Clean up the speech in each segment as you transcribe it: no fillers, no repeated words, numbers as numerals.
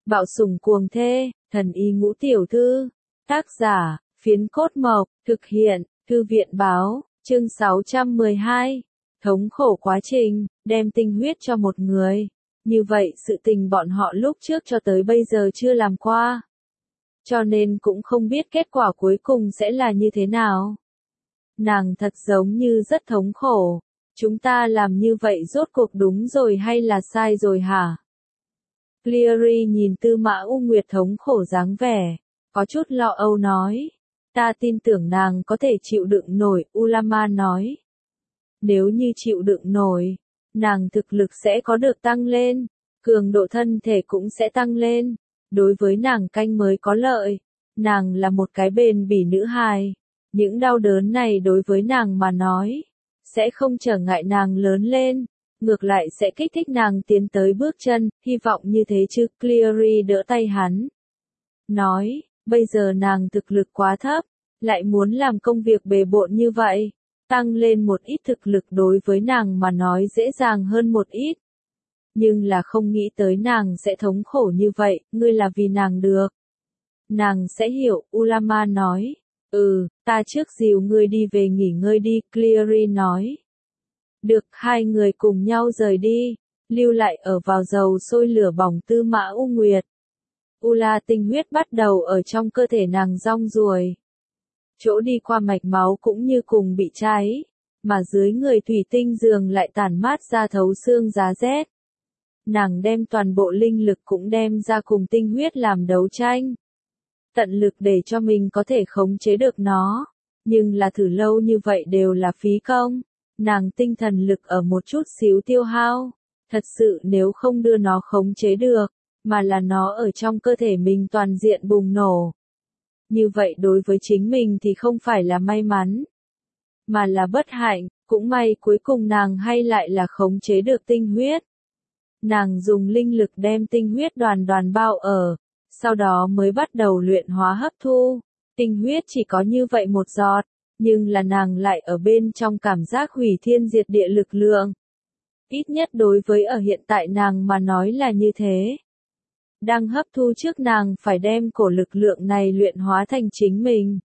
Bạo sủng cuồng thê, thần y ngũ tiểu thư. Tác giả, Phiến Cốt Mộc, thực hiện, Thư viện báo, chương 612. Thống khổ quá trình, đem tinh huyết cho một người. Như vậy sự tình bọn họ lúc trước cho tới bây giờ chưa làm qua. Cho nên cũng không biết kết quả cuối cùng sẽ là như thế nào. Nàng thật giống như rất thống khổ. Chúng ta làm như vậy rốt cuộc đúng rồi hay là sai rồi hả? Cleary nhìn Tư Mã U Nguyệt thống khổ dáng vẻ, có chút lo âu nói. Ta tin tưởng nàng có thể chịu đựng nổi, Ulama nói. Nếu như chịu đựng nổi, nàng thực lực sẽ có được tăng lên, cường độ thân thể cũng sẽ tăng lên. Đối với nàng canh mới có lợi, nàng là một cái bền bỉ nữ hài. Những đau đớn này đối với nàng mà nói, sẽ không trở ngại nàng lớn lên, ngược lại sẽ kích thích nàng tiến tới bước chân, hy vọng như thế chứ. Cleary đỡ tay hắn. Nói, bây giờ nàng thực lực quá thấp, lại muốn làm công việc bề bộn như vậy, tăng lên một ít thực lực đối với nàng mà nói dễ dàng hơn một ít. Nhưng là không nghĩ tới nàng sẽ thống khổ như vậy, ngươi là vì nàng được. Nàng sẽ hiểu, Ulama nói. Ta trước dìu ngươi đi về nghỉ ngơi đi, Cleary nói. Được, hai người cùng nhau rời đi, lưu lại ở vào dầu sôi lửa bỏng Tư Mã U Nguyệt. Ula tinh huyết bắt đầu ở trong cơ thể nàng rong ruổi. Chỗ đi qua mạch máu cũng như cùng bị cháy, mà dưới người thủy tinh giường lại tản mát ra thấu xương giá rét. Nàng đem toàn bộ linh lực cũng đem ra cùng tinh huyết làm đấu tranh. Tận lực để cho mình có thể khống chế được nó, nhưng là thử lâu như vậy đều là phí công. Nàng tinh thần lực ở một chút xíu tiêu hao, thật sự nếu không đưa nó khống chế được, mà là nó ở trong cơ thể mình toàn diện bùng nổ. Như vậy đối với chính mình thì không phải là may mắn, mà là bất hạnh, cũng may cuối cùng nàng hay lại là khống chế được tinh huyết. Nàng dùng linh lực đem tinh huyết đoàn đoàn bao ở, sau đó mới bắt đầu luyện hóa hấp thu. Tinh huyết chỉ có như vậy một giọt, nhưng là nàng lại ở bên trong cảm giác hủy thiên diệt địa lực lượng. Ít nhất đối với ở hiện tại nàng mà nói là như thế. Đang hấp thu trước nàng phải đem cổ lực lượng này luyện hóa thành chính mình.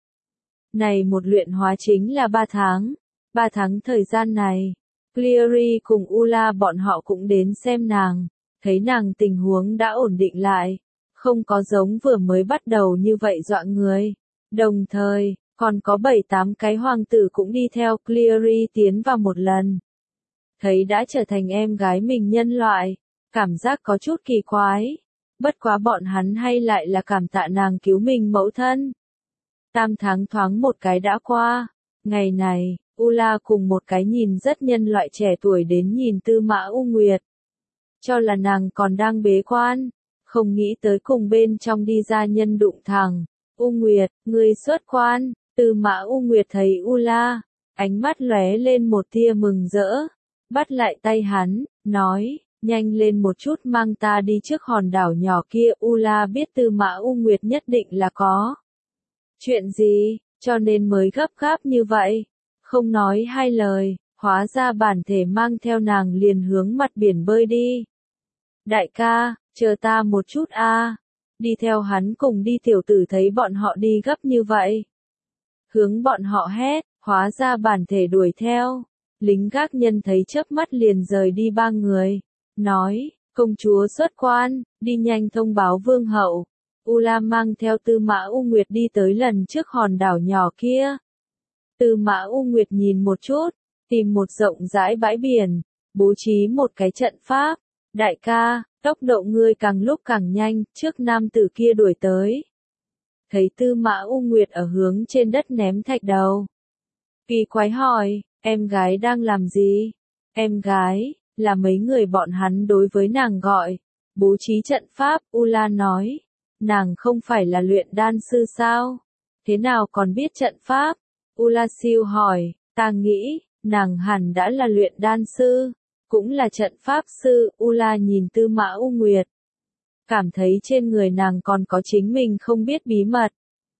Này một luyện hóa chính là 3 tháng. 3 tháng thời gian này, Cleary cùng Ula bọn họ cũng đến xem nàng, thấy nàng tình huống đã ổn định lại, không có giống vừa mới bắt đầu như vậy dọa người. Đồng thời, còn có 7-8 cái hoàng tử cũng đi theo Cleary tiến vào một lần. Thấy đã trở thành em gái mình nhân loại, cảm giác có chút kỳ quái. Bất quá bọn hắn hay lại là cảm tạ nàng cứu mình mẫu thân. 8 tháng thoáng một cái đã qua. Ngày này, Ula cùng một cái nhìn rất nhân loại trẻ tuổi đến nhìn Tư Mã U Nguyệt. Cho là nàng còn đang bế quan, không nghĩ tới cùng bên trong đi ra nhân đụng thẳng. U Nguyệt, ngươi xuất quan. Tư Mã U Nguyệt thấy Ula, ánh mắt lóe lên một tia mừng rỡ, bắt lại tay hắn, nói, nhanh lên một chút mang ta đi trước hòn đảo nhỏ kia. Ula biết Tư Mã U Nguyệt nhất định là có chuyện gì, cho nên mới gấp gáp như vậy, không nói hai lời, hóa ra bản thể mang theo nàng liền hướng mặt biển bơi đi. Đại ca, chờ ta một chút a. Đi theo hắn cùng đi tiểu tử thấy bọn họ đi gấp như vậy, hướng bọn họ hét, hóa ra bản thể đuổi theo. Lính gác nhân thấy chớp mắt liền rời đi 3 người, nói, công chúa xuất quan, đi nhanh thông báo vương hậu. Ula mang theo Tư Mã U Nguyệt đi tới lần trước hòn đảo nhỏ kia. Tư Mã U Nguyệt nhìn một chút, tìm một rộng rãi bãi biển, bố trí một cái trận pháp. Đại ca, tốc độ ngươi càng lúc càng nhanh, trước nam tử kia đuổi tới. Thấy Tư Mã U Nguyệt ở hướng trên đất ném thạch đầu. Kỳ quái hỏi, em gái đang làm gì? Em gái, là mấy người bọn hắn đối với nàng gọi. Bố trí trận pháp, Ula nói. Nàng không phải là luyện đan sư sao? Thế nào còn biết trận pháp? Ula siêu hỏi, ta nghĩ, nàng hẳn đã là luyện đan sư, cũng là trận pháp sư. Ula nhìn Tư Mã U Nguyệt, cảm thấy trên người nàng còn có chính mình không biết bí mật.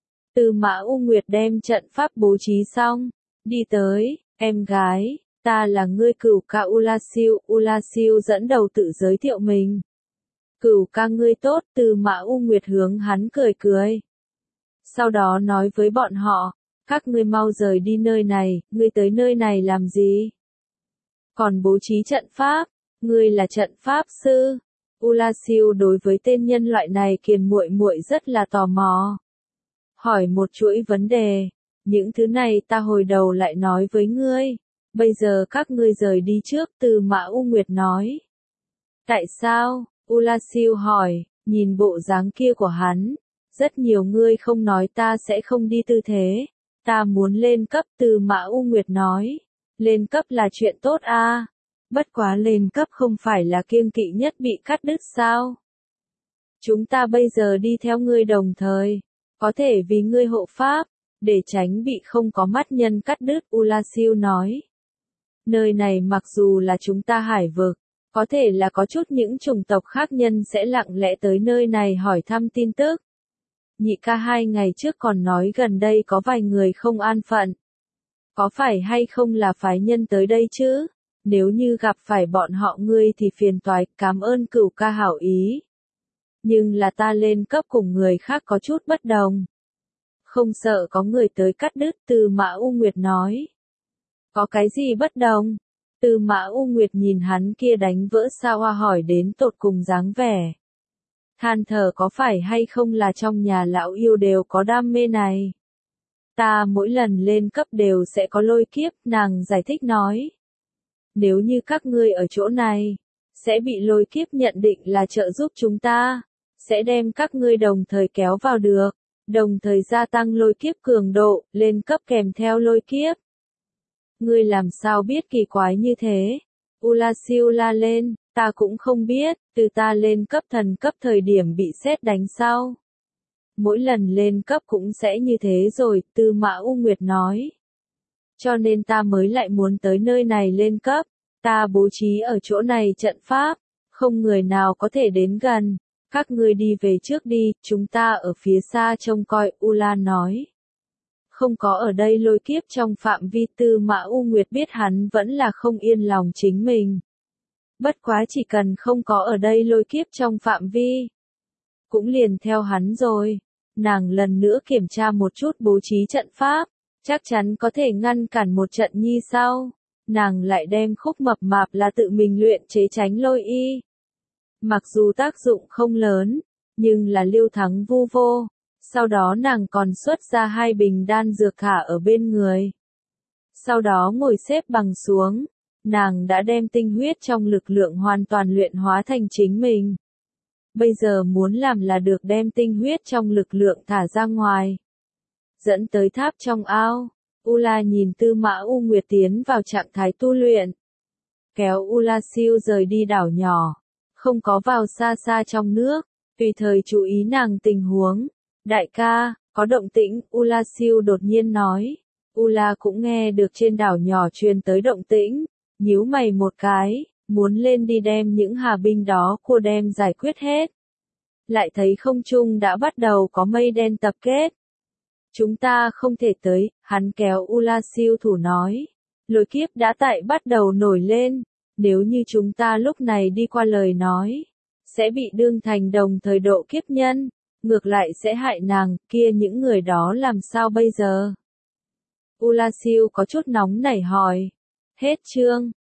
Tư Mã U Nguyệt đem trận pháp bố trí xong, đi tới, em gái, ta là ngươi cửu ca Ula siêu dẫn đầu tự giới thiệu mình. Cửu ca ngươi tốt, Tư Mã U Nguyệt hướng hắn cười cười. Sau đó nói với bọn họ, các ngươi mau rời đi nơi này, ngươi tới nơi này làm gì? Còn bố trí trận pháp, ngươi là trận pháp sư. Ula Siêu đối với tên nhân loại này Kiền muội muội rất là tò mò. Hỏi một chuỗi vấn đề, những thứ này ta hồi đầu lại nói với ngươi, bây giờ các ngươi rời đi trước, Tư Mã U Nguyệt nói. Tại sao? Ula Siêu hỏi, nhìn bộ dáng kia của hắn, rất nhiều ngươi không nói ta sẽ không đi tư thế, ta muốn lên cấp, Tư Mã U Nguyệt nói. Lên cấp là chuyện tốt a, bất quá lên cấp không phải là kiêng kỵ nhất bị cắt đứt sao? Chúng ta bây giờ đi theo ngươi đồng thời, có thể vì ngươi hộ pháp, để tránh bị không có mắt nhân cắt đứt, Ula Siêu nói. Nơi này mặc dù là chúng ta hải vực, có thể là có chút những chủng tộc khác nhân sẽ lặng lẽ tới nơi này hỏi thăm tin tức. Nhị ca 2 ngày trước còn nói gần đây có vài người không an phận. Có phải hay không là phái nhân tới đây chứ? Nếu như gặp phải bọn họ ngươi thì phiền toái, cảm ơn Cửu ca hảo ý. Nhưng là ta lên cấp cùng người khác có chút bất đồng. Không sợ có người tới cắt đứt, Tư Mã U Nguyệt nói. Có cái gì bất đồng? Tư Mã U Nguyệt nhìn hắn kia đánh vỡ sao hoa hỏi đến tột cùng dáng vẻ. Than thở có phải hay không là trong nhà lão yêu đều có đam mê này. Ta mỗi lần lên cấp đều sẽ có lôi kiếp, nàng giải thích nói. Nếu như các ngươi ở chỗ này, sẽ bị lôi kiếp nhận định là trợ giúp chúng ta, sẽ đem các ngươi đồng thời kéo vào được, đồng thời gia tăng lôi kiếp cường độ, lên cấp kèm theo lôi kiếp. Ngươi làm sao biết kỳ quái như thế? Ula Siêu la lên, ta cũng không biết, từ ta lên cấp thần cấp thời điểm bị sét đánh sau. Mỗi lần lên cấp cũng sẽ như thế rồi, Tư Mã U Nguyệt nói. Cho nên ta mới lại muốn tới nơi này lên cấp, ta bố trí ở chỗ này trận pháp, không người nào có thể đến gần, các ngươi đi về trước đi, chúng ta ở phía xa trông coi, Ula nói. Không có ở đây lôi kiếp trong phạm vi, Tư Mã U Nguyệt biết hắn vẫn là không yên lòng chính mình. Bất quá chỉ cần không có ở đây lôi kiếp trong phạm vi, cũng liền theo hắn rồi. Nàng lần nữa kiểm tra một chút bố trí trận pháp, chắc chắn có thể ngăn cản một trận nhi sau. Nàng lại đem khúc mập mạp là tự mình luyện chế tránh lôi y. Mặc dù tác dụng không lớn, nhưng là liêu thắng vu vô. Sau đó nàng còn xuất ra 2 bình đan dược thả ở bên người. Sau đó ngồi xếp bằng xuống, nàng đã đem tinh huyết trong lực lượng hoàn toàn luyện hóa thành chính mình. Bây giờ muốn làm là được đem tinh huyết trong lực lượng thả ra ngoài. Dẫn tới tháp trong ao, Ula nhìn Tư Mã U Nguyệt tiến vào trạng thái tu luyện. Kéo Ula Siêu rời đi đảo nhỏ, không có vào xa xa trong nước, tùy thời chú ý nàng tình huống. Đại ca, có động tĩnh, Ula Siêu đột nhiên nói. Ula cũng nghe được trên đảo nhỏ truyền tới động tĩnh, nhíu mày một cái, muốn lên đi đem những hà binh đó cô đem giải quyết hết. Lại thấy không trung đã bắt đầu có mây đen tập kết. Chúng ta không thể tới, hắn kéo Ula Siêu thủ nói. Lôi kiếp đã tại bắt đầu nổi lên, nếu như chúng ta lúc này đi qua lời nói, sẽ bị đương thành đồng thời độ kiếp nhân, ngược lại sẽ hại nàng, kia những người đó làm sao bây giờ? Ula Siêu có chút nóng nảy hỏi. Hết chương.